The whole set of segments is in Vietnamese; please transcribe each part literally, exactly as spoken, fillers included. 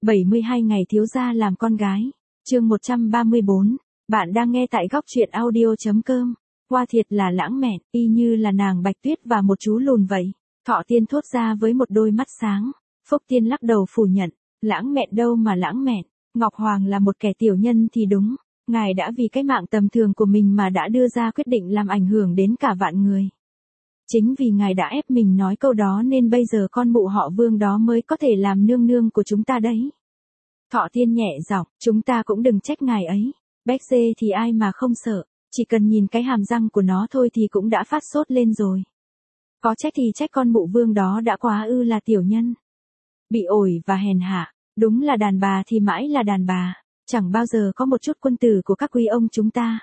bảy mươi hai ngày thiếu gia làm con gái. Chương một trăm ba mươi bốn. Bạn đang nghe tại góc truyện audio.com. Hoa thiệt là lãng mạn, y như là nàng Bạch Tuyết và một chú lùn vậy. Thọ Tiên thốt ra với một đôi mắt sáng. Phúc Tiên lắc đầu phủ nhận. Lãng mạn đâu mà lãng mạn. Ngọc Hoàng là một kẻ tiểu nhân thì đúng. Ngài đã vì cái mạng tầm thường của mình mà đã đưa ra quyết định làm ảnh hưởng đến cả vạn người. Chính vì ngài đã ép mình nói câu đó nên bây giờ con mụ họ Vương đó mới có thể làm nương nương của chúng ta đấy. Thọ Tiên nhẹ giọng, chúng ta cũng đừng trách ngài ấy. Béc dê thì ai mà không sợ, chỉ cần nhìn cái hàm răng của nó thôi thì cũng đã phát sốt lên rồi. Có trách thì trách con mụ Vương đó đã quá ư là tiểu nhân. Bị ổi và hèn hạ, đúng là đàn bà thì mãi là đàn bà, chẳng bao giờ có một chút quân tử của các quý ông chúng ta.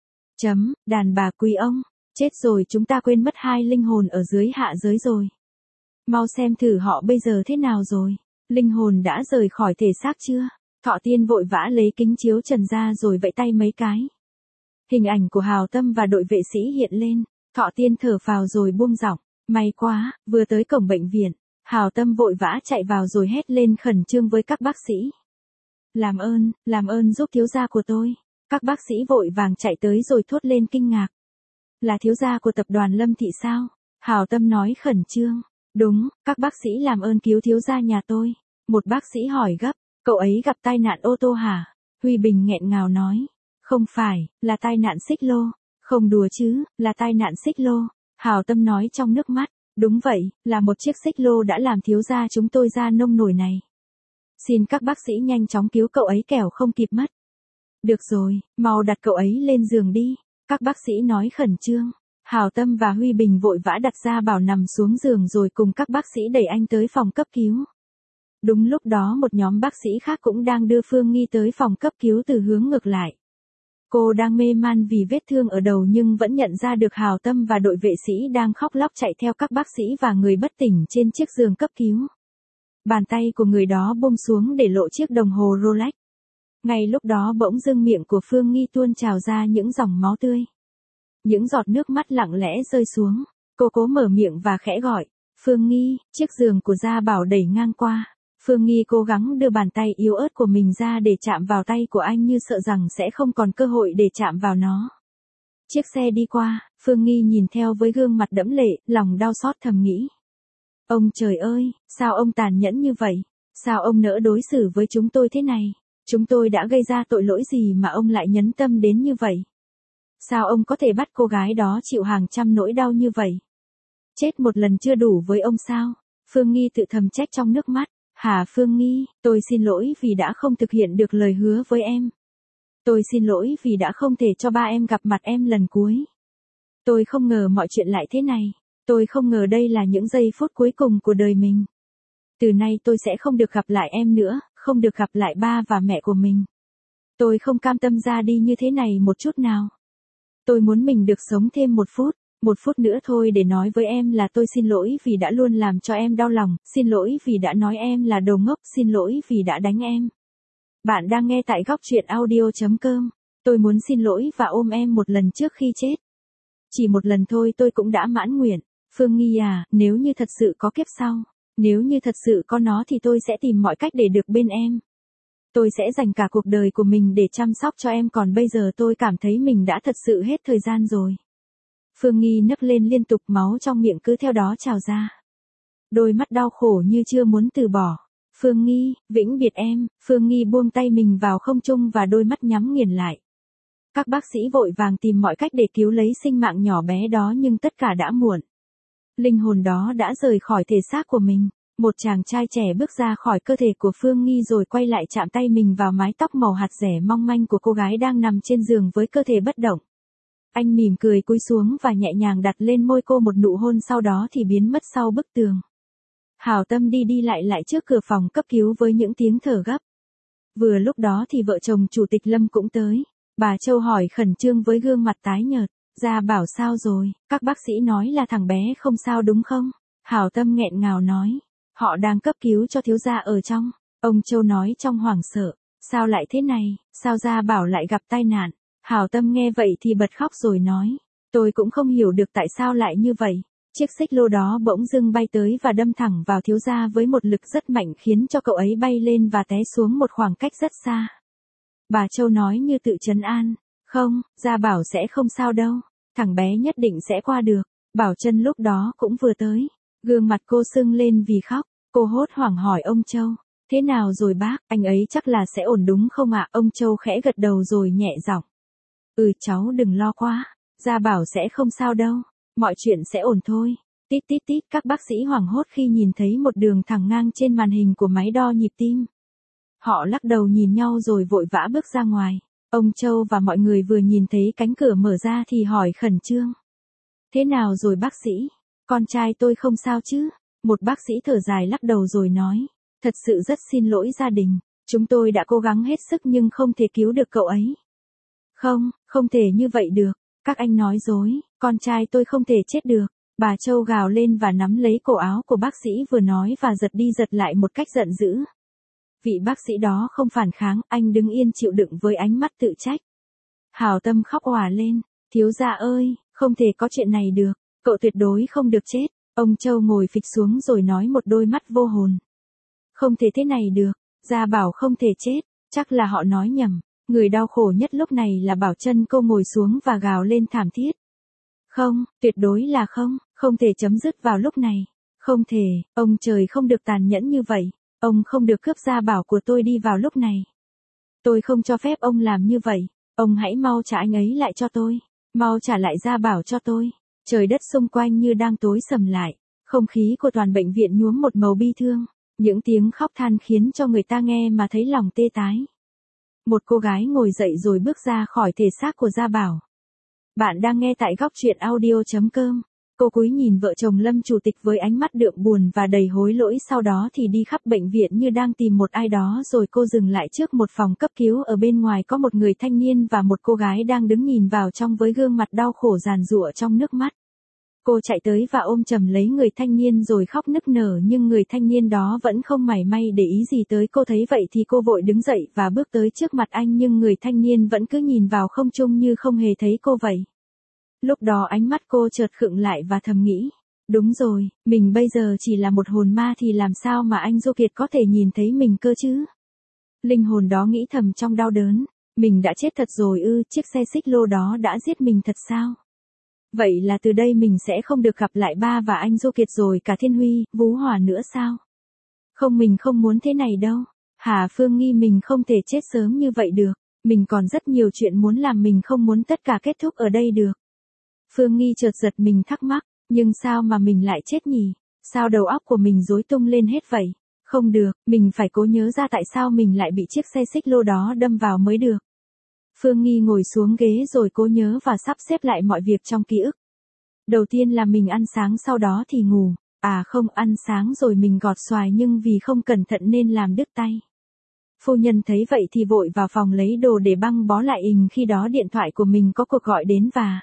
Chấm, đàn bà quý ông. Chết rồi, chúng ta quên mất hai linh hồn ở dưới hạ giới rồi. Mau xem thử họ bây giờ thế nào rồi. Linh hồn đã rời khỏi thể xác chưa? Thọ Tiên vội vã lấy kính chiếu trần ra rồi vẫy tay mấy cái. Hình ảnh của Hào Tâm và đội vệ sĩ hiện lên. Thọ Tiên thở phào rồi buông giọng. May quá, vừa tới cổng bệnh viện. Hào Tâm vội vã chạy vào rồi hét lên khẩn trương với các bác sĩ. Làm ơn, làm ơn giúp thiếu gia của tôi. Các bác sĩ vội vàng chạy tới rồi thốt lên kinh ngạc. Là thiếu gia của tập đoàn Lâm Thị sao? Hào Tâm nói khẩn trương. Đúng, các bác sĩ làm ơn cứu thiếu gia nhà tôi. Một bác sĩ hỏi gấp, cậu ấy gặp tai nạn ô tô hả? Huy Bình nghẹn ngào nói. Không phải, là tai nạn xích lô. Không đùa chứ, là tai nạn xích lô. Hào Tâm nói trong nước mắt. Đúng vậy, là một chiếc xích lô đã làm thiếu gia chúng tôi ra nông nổi này. Xin các bác sĩ nhanh chóng cứu cậu ấy kẻo không kịp mất. Được rồi, mau đặt cậu ấy lên giường đi. Các bác sĩ nói khẩn trương. Hào Tâm và Huy Bình vội vã đặt Gia Bảo nằm xuống giường rồi cùng các bác sĩ đẩy anh tới phòng cấp cứu. Đúng lúc đó một nhóm bác sĩ khác cũng đang đưa Phương Nghi tới phòng cấp cứu từ hướng ngược lại. Cô đang mê man vì vết thương ở đầu nhưng vẫn nhận ra được Hào Tâm và đội vệ sĩ đang khóc lóc chạy theo các bác sĩ và người bất tỉnh trên chiếc giường cấp cứu. Bàn tay của người đó buông xuống để lộ chiếc đồng hồ Rolex. Ngay lúc đó bỗng dưng miệng của Phương Nghi tuôn trào ra những dòng máu tươi. Những giọt nước mắt lặng lẽ rơi xuống. Cô cố mở miệng và khẽ gọi. Phương Nghi, chiếc giường của Gia Bảo đẩy ngang qua. Phương Nghi cố gắng đưa bàn tay yếu ớt của mình ra để chạm vào tay của anh như sợ rằng sẽ không còn cơ hội để chạm vào nó. Chiếc xe đi qua, Phương Nghi nhìn theo với gương mặt đẫm lệ, lòng đau xót thầm nghĩ. Ông trời ơi, sao ông tàn nhẫn như vậy? Sao ông nỡ đối xử với chúng tôi thế này? Chúng tôi đã gây ra tội lỗi gì mà ông lại nhẫn tâm đến như vậy? Sao ông có thể bắt cô gái đó chịu hàng trăm nỗi đau như vậy? Chết một lần chưa đủ với ông sao? Phương Nghi tự thầm trách trong nước mắt. Hả Phương Nghi, tôi xin lỗi vì đã không thực hiện được lời hứa với em. Tôi xin lỗi vì đã không thể cho ba em gặp mặt em lần cuối. Tôi không ngờ mọi chuyện lại thế này. Tôi không ngờ đây là những giây phút cuối cùng của đời mình. Từ nay tôi sẽ không được gặp lại em nữa, không được gặp lại ba và mẹ của mình. Tôi không cam tâm ra đi như thế này một chút nào. Tôi muốn mình được sống thêm một phút, một phút nữa thôi để nói với em là tôi xin lỗi vì đã luôn làm cho em đau lòng, xin lỗi vì đã nói em là đồ ngốc, xin lỗi vì đã đánh em. Bạn đang nghe tại góc truyện audio.com. Tôi muốn xin lỗi và ôm em một lần trước khi chết. Chỉ một lần thôi tôi cũng đã mãn nguyện. Phương Nghi à, nếu như thật sự có kiếp sau, nếu như thật sự có nó thì tôi sẽ tìm mọi cách để được bên em. Tôi sẽ dành cả cuộc đời của mình để chăm sóc cho em, còn bây giờ tôi cảm thấy mình đã thật sự hết thời gian rồi. Phương Nghi nấc lên liên tục, máu trong miệng cứ theo đó trào ra. Đôi mắt đau khổ như chưa muốn từ bỏ. Phương Nghi, vĩnh biệt em. Phương Nghi buông tay mình vào không trung và đôi mắt nhắm nghiền lại. Các bác sĩ vội vàng tìm mọi cách để cứu lấy sinh mạng nhỏ bé đó nhưng tất cả đã muộn. Linh hồn đó đã rời khỏi thể xác của mình. Một chàng trai trẻ bước ra khỏi cơ thể của Phương Nghi rồi quay lại chạm tay mình vào mái tóc màu hạt rẻ mong manh của cô gái đang nằm trên giường với cơ thể bất động. Anh mỉm cười cúi xuống và nhẹ nhàng đặt lên môi cô một nụ hôn, sau đó thì biến mất sau bức tường. Hào Tâm đi đi lại lại trước cửa phòng cấp cứu với những tiếng thở gấp. Vừa lúc đó thì vợ chồng chủ tịch Lâm cũng tới. Bà Châu hỏi khẩn trương với gương mặt tái nhợt. Gia Bảo sao rồi? Các bác sĩ nói là thằng bé không sao đúng không? Hào Tâm nghẹn ngào nói. Họ đang cấp cứu cho thiếu gia ở trong. Ông Châu nói trong hoảng sợ. Sao lại thế này? Sao Gia Bảo lại gặp tai nạn? Hào Tâm nghe vậy thì bật khóc rồi nói. Tôi cũng không hiểu được tại sao lại như vậy. Chiếc xích lô đó bỗng dưng bay tới và đâm thẳng vào thiếu gia với một lực rất mạnh khiến cho cậu ấy bay lên và té xuống một khoảng cách rất xa. Bà Châu nói như tự trấn an, không, Gia Bảo sẽ không sao đâu, thằng bé nhất định sẽ qua được. Bảo Trân lúc đó cũng vừa tới, gương mặt cô sưng lên vì khóc, cô hốt hoảng hỏi ông Châu, thế nào rồi bác, anh ấy chắc là sẽ ổn đúng không ạ? Ông Châu khẽ gật đầu rồi nhẹ giọng, ừ cháu đừng lo quá, Gia Bảo sẽ không sao đâu, mọi chuyện sẽ ổn thôi. Tít tít tít, các bác sĩ hoảng hốt khi nhìn thấy một đường thẳng ngang trên màn hình của máy đo nhịp tim. Họ lắc đầu nhìn nhau rồi vội vã bước ra ngoài. Ông Châu và mọi người vừa nhìn thấy cánh cửa mở ra thì hỏi khẩn trương. Thế nào rồi bác sĩ? Con trai tôi không sao chứ? Một bác sĩ thở dài lắc đầu rồi nói. Thật sự rất xin lỗi gia đình. Chúng tôi đã cố gắng hết sức nhưng không thể cứu được cậu ấy. Không, không thể như vậy được. Các anh nói dối, con trai tôi không thể chết được. Bà Châu gào lên và nắm lấy cổ áo của bác sĩ vừa nói và giật đi giật lại một cách giận dữ. Vị bác sĩ đó không phản kháng, anh đứng yên chịu đựng với ánh mắt tự trách. Hảo Tâm khóc òa lên, thiếu gia ơi, không thể có chuyện này được, cậu tuyệt đối không được chết. Ông Châu ngồi phịch xuống rồi nói một đôi mắt vô hồn. Không thể thế này được, Gia Bảo không thể chết, chắc là họ nói nhầm. Người đau khổ nhất lúc này là Bảo Trân, cô ngồi xuống và gào lên thảm thiết. Không, tuyệt đối là không, không thể chấm dứt vào lúc này. Không thể, ông trời không được tàn nhẫn như vậy. Ông không được cướp Gia Bảo của tôi đi vào lúc này. Tôi không cho phép ông làm như vậy. Ông hãy mau trả anh ấy lại cho tôi. Mau trả lại Gia Bảo cho tôi. Trời đất xung quanh như đang tối sầm lại. Không khí của toàn bệnh viện nhuốm một màu bi thương. Những tiếng khóc than khiến cho người ta nghe mà thấy lòng tê tái. Một cô gái ngồi dậy rồi bước ra khỏi thể xác của Gia Bảo. Bạn đang nghe tại góc truyện audio chấm com. Cô cúi nhìn vợ chồng Lâm chủ tịch với ánh mắt đượm buồn và đầy hối lỗi, sau đó thì đi khắp bệnh viện như đang tìm một ai đó, rồi cô dừng lại trước một phòng cấp cứu. Ở bên ngoài có một người thanh niên và một cô gái đang đứng nhìn vào trong với gương mặt đau khổ giàn giụa trong nước mắt. Cô chạy tới và ôm chầm lấy người thanh niên rồi khóc nức nở, nhưng người thanh niên đó vẫn không mảy may để ý gì tới cô. Thấy vậy thì cô vội đứng dậy và bước tới trước mặt anh, nhưng người thanh niên vẫn cứ nhìn vào không trung như không hề thấy cô vậy. Lúc đó ánh mắt cô chợt khựng lại và thầm nghĩ, đúng rồi, mình bây giờ chỉ là một hồn ma thì làm sao mà anh Du Kiệt có thể nhìn thấy mình cơ chứ? Linh hồn đó nghĩ thầm trong đau đớn, mình đã chết thật rồi ư, chiếc xe xích lô đó đã giết mình thật sao? Vậy là từ đây mình sẽ không được gặp lại ba và anh Du Kiệt rồi cả Thiên Huy, Vũ Hòa nữa sao? Không, mình không muốn thế này đâu. Hà Phương Nghi, mình không thể chết sớm như vậy được. Mình còn rất nhiều chuyện muốn làm, mình không muốn tất cả kết thúc ở đây được. Phương Nghi chợt giật mình thắc mắc, nhưng sao mà mình lại chết nhỉ? Sao đầu óc của mình rối tung lên hết vậy? Không được, mình phải cố nhớ ra tại sao mình lại bị chiếc xe xích lô đó đâm vào mới được. Phương Nghi ngồi xuống ghế rồi cố nhớ và sắp xếp lại mọi việc trong ký ức. Đầu tiên là mình ăn sáng, sau đó thì ngủ. À không, ăn sáng rồi mình gọt xoài nhưng vì không cẩn thận nên làm đứt tay. Phu nhân thấy vậy thì vội vào phòng lấy đồ để băng bó lại ình, khi đó điện thoại của mình có cuộc gọi đến và...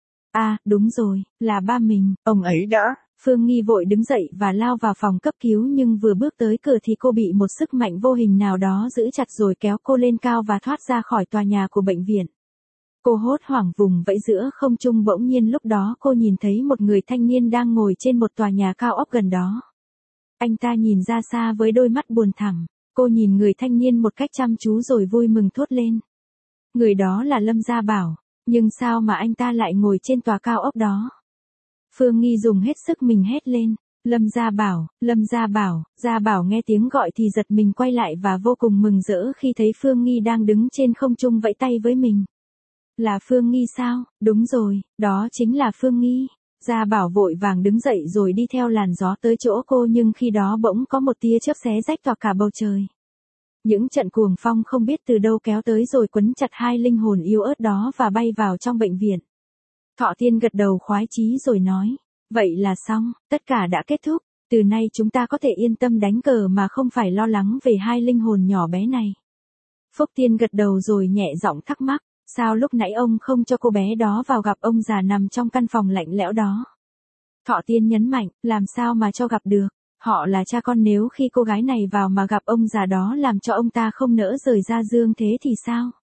À, đúng rồi, là ba mình. Ông ấy đã... Phương Nghi vội đứng dậy và lao vào phòng cấp cứu, nhưng vừa bước tới cửa thì cô bị một sức mạnh vô hình nào đó giữ chặt rồi kéo cô lên cao và thoát ra khỏi tòa nhà của bệnh viện. Cô hốt hoảng vùng vẫy giữa không trung, bỗng nhiên lúc đó cô nhìn thấy một người thanh niên đang ngồi trên một tòa nhà cao ốc gần đó. Anh ta nhìn ra xa với đôi mắt buồn thẳm. Cô nhìn người thanh niên một cách chăm chú rồi vui mừng thốt lên. Người đó là Lâm Gia Bảo. Nhưng sao mà anh ta lại ngồi trên tòa cao ốc đó? Phương Nghi dùng hết sức mình hét lên. Lâm Gia Bảo, Lâm Gia Bảo. Gia Bảo nghe tiếng gọi thì giật mình quay lại và vô cùng mừng rỡ khi thấy Phương Nghi đang đứng trên không trung vẫy tay với mình. Là Phương Nghi sao? Đúng rồi, đó chính là Phương Nghi. Gia Bảo vội vàng đứng dậy rồi đi theo làn gió tới chỗ cô, nhưng khi đó bỗng có một tia chớp xé rách toạc cả bầu trời. Những trận cuồng phong không biết từ đâu kéo tới rồi quấn chặt hai linh hồn yếu ớt đó và bay vào trong bệnh viện. Thọ Tiên gật đầu khoái chí rồi nói, vậy là xong, tất cả đã kết thúc, từ nay chúng ta có thể yên tâm đánh cờ mà không phải lo lắng về hai linh hồn nhỏ bé này. Phúc Tiên gật đầu rồi nhẹ giọng thắc mắc, sao lúc nãy ông không cho cô bé đó vào gặp ông già nằm trong căn phòng lạnh lẽo đó? Thọ Tiên nhấn mạnh, làm sao mà cho gặp được, họ là cha con, nếu khi cô gái này vào mà gặp ông già đó làm cho ông ta không nỡ rời ra dương thế thì sao?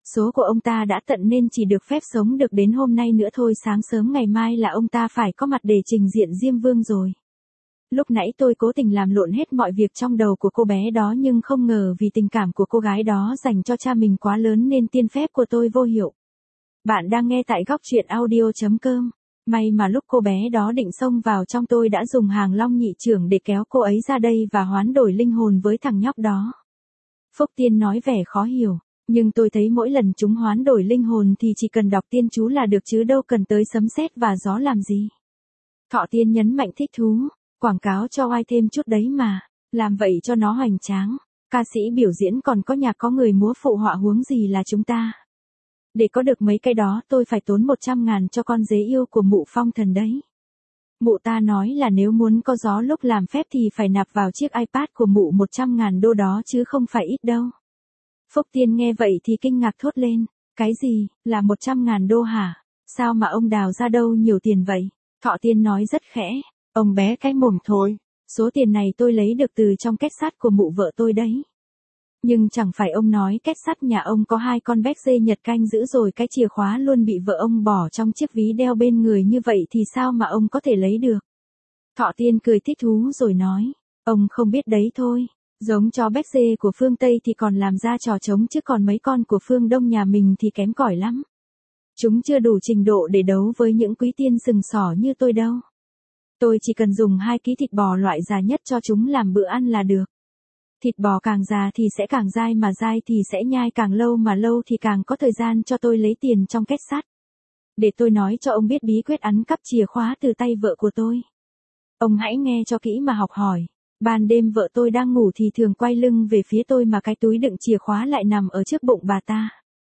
Số của ông ta đã tận nên chỉ được phép sống được đến hôm nay nữa thôi, sáng sớm ngày mai là ông ta phải có mặt để trình diện Diêm Vương rồi. Lúc nãy tôi cố tình làm lộn hết mọi việc trong đầu của cô bé đó, nhưng không ngờ vì tình cảm của cô gái đó dành cho cha mình quá lớn nên tiên phép của tôi vô hiệu. Bạn đang nghe tại góc truyện audio chấm com. May mà lúc cô bé đó định xông vào trong, tôi đã dùng hàng long nhị trưởng để kéo cô ấy ra đây và hoán đổi linh hồn với thằng nhóc đó. Phúc Tiên nói vẻ khó hiểu, nhưng tôi thấy mỗi lần chúng hoán đổi linh hồn thì chỉ cần đọc tiên chú là được chứ đâu cần tới sấm sét và gió làm gì. Thọ Tiên nhấn mạnh thích thú, quảng cáo cho oai thêm chút đấy mà, làm vậy cho nó hoành tráng, ca sĩ biểu diễn còn có nhạc có người múa phụ họa, huống gì là chúng ta. Để có được mấy cái đó tôi phải tốn một trăm ngàn cho con dế yêu của mụ Phong Thần đấy. Mụ ta nói là nếu muốn có gió lúc làm phép thì phải nạp vào chiếc iPad của mụ một trăm ngàn đô đó chứ không phải ít đâu. Phúc Tiên nghe vậy thì kinh ngạc thốt lên, cái gì, là một trăm ngàn đô hả? Sao mà ông đào ra đâu nhiều tiền vậy? Thọ Tiên nói rất khẽ, ông bé cái mồm thôi, số tiền này tôi lấy được từ trong két sắt của mụ vợ tôi đấy. Nhưng chẳng phải ông nói két sắt nhà ông có hai con béc dê Nhật canh giữ rồi cái chìa khóa luôn bị vợ ông bỏ trong chiếc ví đeo bên người như vậy thì sao mà ông có thể lấy được? Thọ Tiên cười thích thú rồi nói, ông không biết đấy thôi, giống chó béc dê của phương Tây thì còn làm ra trò trống chứ còn mấy con của phương Đông nhà mình thì kém cỏi lắm. Chúng chưa đủ trình độ để đấu với những quý tiên sừng sỏ như tôi đâu. Tôi chỉ cần dùng hai ký thịt bò loại già nhất cho chúng làm bữa ăn là được. Thịt bò càng già thì sẽ càng dai, mà dai thì sẽ nhai càng lâu, mà lâu thì càng có thời gian cho tôi lấy tiền trong két sắt. Để tôi nói cho ông biết bí quyết ăn cắp chìa khóa từ tay vợ của tôi. Ông hãy nghe cho kỹ mà học hỏi. Ban đêm vợ tôi đang ngủ thì thường quay lưng về phía tôi mà cái túi đựng chìa khóa lại nằm ở trước bụng bà ta.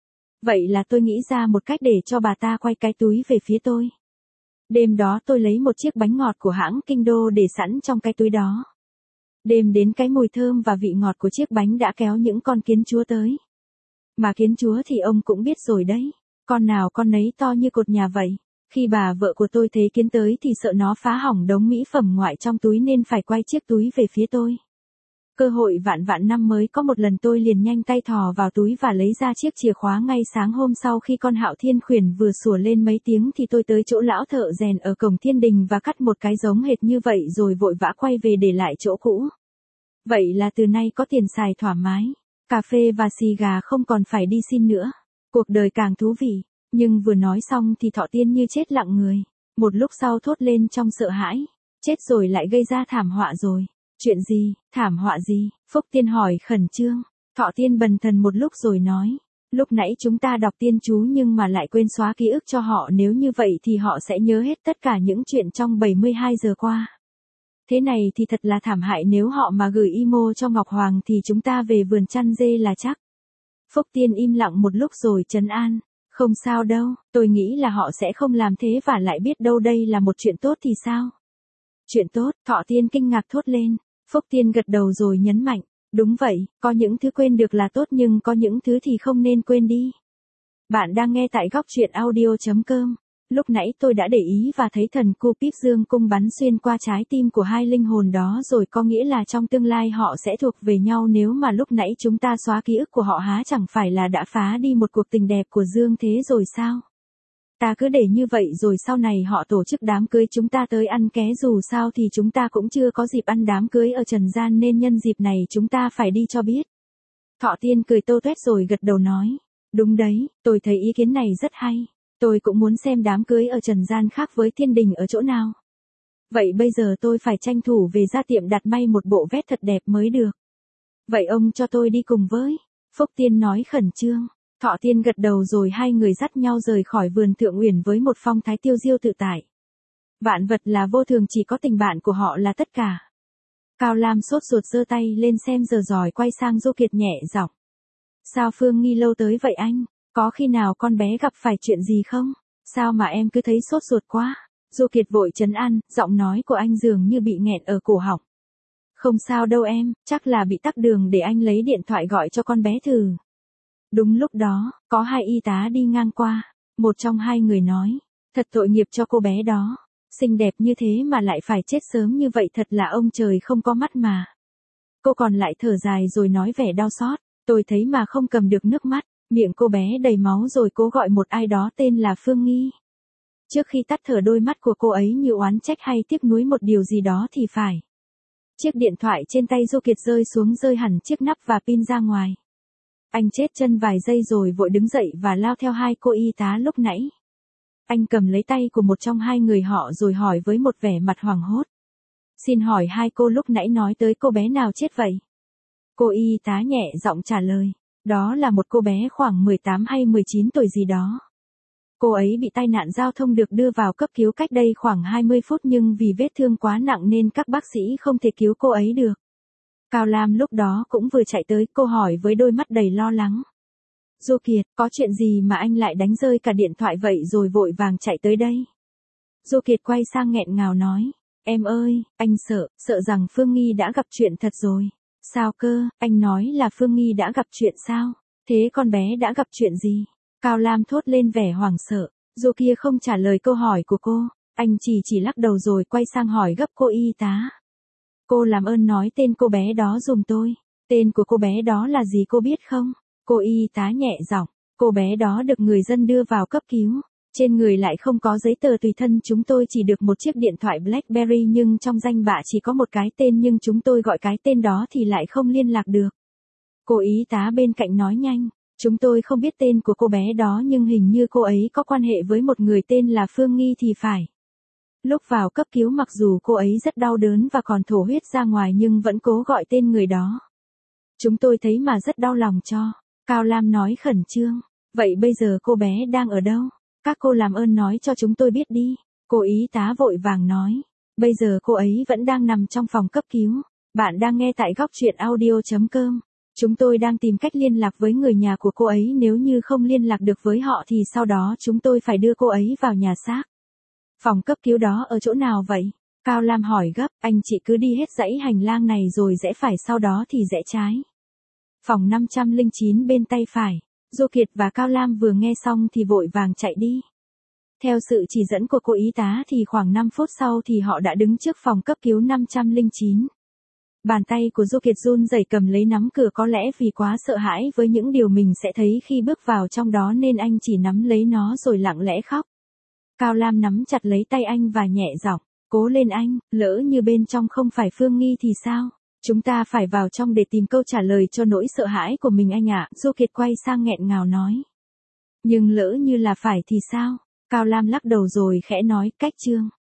Vậy là tôi nghĩ ra một cách để cho bà ta quay cái túi về phía tôi. Đêm đó tôi lấy một chiếc bánh ngọt của hãng Kinh Đô để sẵn trong cái túi đó. Đêm đến cái mùi thơm và vị ngọt của chiếc bánh đã kéo những con kiến chúa tới. Mà kiến chúa thì ông cũng biết rồi đấy, con nào con nấy to như cột nhà vậy. Khi bà vợ của tôi thấy kiến tới thì sợ nó phá hỏng đống mỹ phẩm ngoại trong túi nên phải quay chiếc túi về phía tôi. Cơ hội vạn vạn năm mới có một lần, tôi liền nhanh tay thò vào túi và lấy ra chiếc chìa khóa. Ngay sáng hôm sau khi con Hạo Thiên Khuyển vừa sủa lên mấy tiếng thì tôi tới chỗ lão thợ rèn ở cổng thiên đình và cắt một cái giống hệt như vậy rồi vội vã quay về để lại chỗ cũ. Vậy là từ nay có tiền xài thoải mái, cà phê và xì gà không còn phải đi xin nữa. Cuộc đời càng thú vị, nhưng vừa nói xong thì Thọ Tiên như chết lặng người. Một lúc sau thốt lên trong sợ hãi, chết rồi, lại gây ra thảm họa rồi. Chuyện gì, thảm họa gì? Phúc Tiên hỏi khẩn trương. Thọ Tiên bần thần một lúc rồi nói, lúc nãy chúng ta đọc tiên chú nhưng mà lại quên xóa ký ức cho họ, nếu như vậy thì họ sẽ nhớ hết tất cả những chuyện trong bảy mươi hai giờ qua. Thế này thì thật là thảm hại, nếu họ mà gửi imo cho Ngọc Hoàng thì chúng ta về vườn chăn dê là chắc. Phúc Tiên im lặng một lúc rồi trấn an, không sao đâu, tôi nghĩ là họ sẽ không làm thế, và lại biết đâu đây là một chuyện tốt thì sao? Chuyện tốt? Thọ Tiên kinh ngạc thốt lên. Phúc Tiên gật đầu rồi nhấn mạnh, đúng vậy, có những thứ quên được là tốt nhưng có những thứ thì không nên quên đi. Bạn đang nghe tại góc truyện audio chấm com. Lúc nãy tôi đã để ý và thấy thần Cupid dương cung bắn xuyên qua trái tim của hai linh hồn đó rồi, có nghĩa là trong tương lai họ sẽ thuộc về nhau. Nếu mà lúc nãy chúng ta xóa ký ức của họ há chẳng phải là đã phá đi một cuộc tình đẹp của Dương Thế rồi sao? Ta cứ để như vậy rồi sau này họ tổ chức đám cưới chúng ta tới ăn ké, dù sao thì chúng ta cũng chưa có dịp ăn đám cưới ở trần gian nên nhân dịp này chúng ta phải đi cho biết. Thọ Tiên cười tô toét rồi gật đầu nói, đúng đấy, tôi thấy ý kiến này rất hay. Tôi cũng muốn xem đám cưới ở trần gian khác với thiên đình ở chỗ nào. Vậy bây giờ tôi phải tranh thủ về ra tiệm đặt may một bộ vest thật đẹp mới được. Vậy ông cho tôi đi cùng với. Phúc Tiên nói khẩn trương. Thọ Tiên gật đầu rồi hai người dắt nhau rời khỏi vườn Thượng Uyển với một phong thái tiêu diêu tự tại. Vạn vật là vô thường, chỉ có tình bạn của họ là tất cả. Cao Lam sốt ruột giơ tay lên xem giờ rồi quay sang Du Kiệt nhẹ giọng. Sao Phương Nghi lâu tới vậy anh? Có khi nào con bé gặp phải chuyện gì không? Sao mà em cứ thấy sốt ruột quá? Du Kiệt vội trấn an, giọng nói của anh dường như bị nghẹn ở cổ họng. Không sao đâu em, chắc là bị tắc đường, để anh lấy điện thoại gọi cho con bé thử. Đúng lúc đó, có hai y tá đi ngang qua. Một trong hai người nói, thật tội nghiệp cho cô bé đó. Xinh đẹp như thế mà lại phải chết sớm như vậy, thật là ông trời không có mắt mà. Cô còn lại thở dài rồi nói vẻ đau xót, tôi thấy mà không cầm được nước mắt. Miệng cô bé đầy máu rồi cố gọi một ai đó tên là Phương Nghi. Trước khi tắt thở đôi mắt của cô ấy như oán trách hay tiếc nuối một điều gì đó thì phải. Chiếc điện thoại trên tay Du Kiệt rơi xuống rơi hẳn chiếc nắp và pin ra ngoài. Anh chết chân vài giây rồi vội đứng dậy và lao theo hai cô y tá lúc nãy. Anh cầm lấy tay của một trong hai người họ rồi hỏi với một vẻ mặt hoảng hốt. Xin hỏi hai cô lúc nãy nói tới cô bé nào chết vậy? Cô y tá nhẹ giọng trả lời. Đó là một cô bé khoảng mười tám hay mười chín tuổi gì đó. Cô ấy bị tai nạn giao thông được đưa vào cấp cứu cách đây khoảng hai mươi phút nhưng vì vết thương quá nặng nên các bác sĩ không thể cứu cô ấy được. Cao Lam lúc đó cũng vừa chạy tới, cô hỏi với đôi mắt đầy lo lắng. Du Kiệt, có chuyện gì mà anh lại đánh rơi cả điện thoại vậy rồi vội vàng chạy tới đây? Du Kiệt quay sang nghẹn ngào nói. Em ơi, anh sợ, sợ rằng Phương Nghi đã gặp chuyện thật rồi. Sao cơ, anh nói là Phương Nghi đã gặp chuyện sao? Thế con bé đã gặp chuyện gì? Cao Lam thốt lên vẻ hoảng sợ. Du kia không trả lời câu hỏi của cô, anh chỉ chỉ lắc đầu rồi quay sang hỏi gấp cô y tá. Cô làm ơn nói tên cô bé đó giùm tôi. Tên của cô bé đó là gì cô biết không? Cô y tá nhẹ giọng. Cô bé đó được người dân đưa vào cấp cứu. Trên người lại không có giấy tờ tùy thân, chúng tôi chỉ được một chiếc điện thoại BlackBerry nhưng trong danh bạ chỉ có một cái tên nhưng chúng tôi gọi cái tên đó thì lại không liên lạc được. Cô y tá bên cạnh nói nhanh. Chúng tôi không biết tên của cô bé đó nhưng hình như cô ấy có quan hệ với một người tên là Phương Nghi thì phải. Lúc vào cấp cứu mặc dù cô ấy rất đau đớn và còn thổ huyết ra ngoài nhưng vẫn cố gọi tên người đó. Chúng tôi thấy mà rất đau lòng cho. Cao Lam nói khẩn trương. Vậy bây giờ cô bé đang ở đâu? Các cô làm ơn nói cho chúng tôi biết đi. Cô y tá vội vàng nói. Bây giờ cô ấy vẫn đang nằm trong phòng cấp cứu. Bạn đang nghe tại góc truyện audio chấm com. Chúng tôi đang tìm cách liên lạc với người nhà của cô ấy, nếu như không liên lạc được với họ thì sau đó chúng tôi phải đưa cô ấy vào nhà xác. Phòng cấp cứu đó ở chỗ nào vậy? Cao Lam hỏi gấp, anh chị cứ đi hết dãy hành lang này rồi rẽ phải sau đó thì rẽ trái. Phòng năm trăm lẻ chín bên tay phải. Du Kiệt và Cao Lam vừa nghe xong thì vội vàng chạy đi. Theo sự chỉ dẫn của cô y tá thì khoảng năm phút sau thì họ đã đứng trước phòng cấp cứu năm trăm lẻ chín. Bàn tay của Du Kiệt run rẩy cầm lấy nắm cửa, có lẽ vì quá sợ hãi với những điều mình sẽ thấy khi bước vào trong đó nên anh chỉ nắm lấy nó rồi lặng lẽ khóc. Cao Lam nắm chặt lấy tay anh và nhẹ giọng, cố lên anh, lỡ như bên trong không phải Phương Nghi thì sao? Chúng ta phải vào trong để tìm câu trả lời cho nỗi sợ hãi của mình anh ạ. Du Kiệt quay sang nghẹn ngào nói. Nhưng lỡ như là phải thì sao? Cao Lam lắc đầu rồi khẽ nói, cách chương.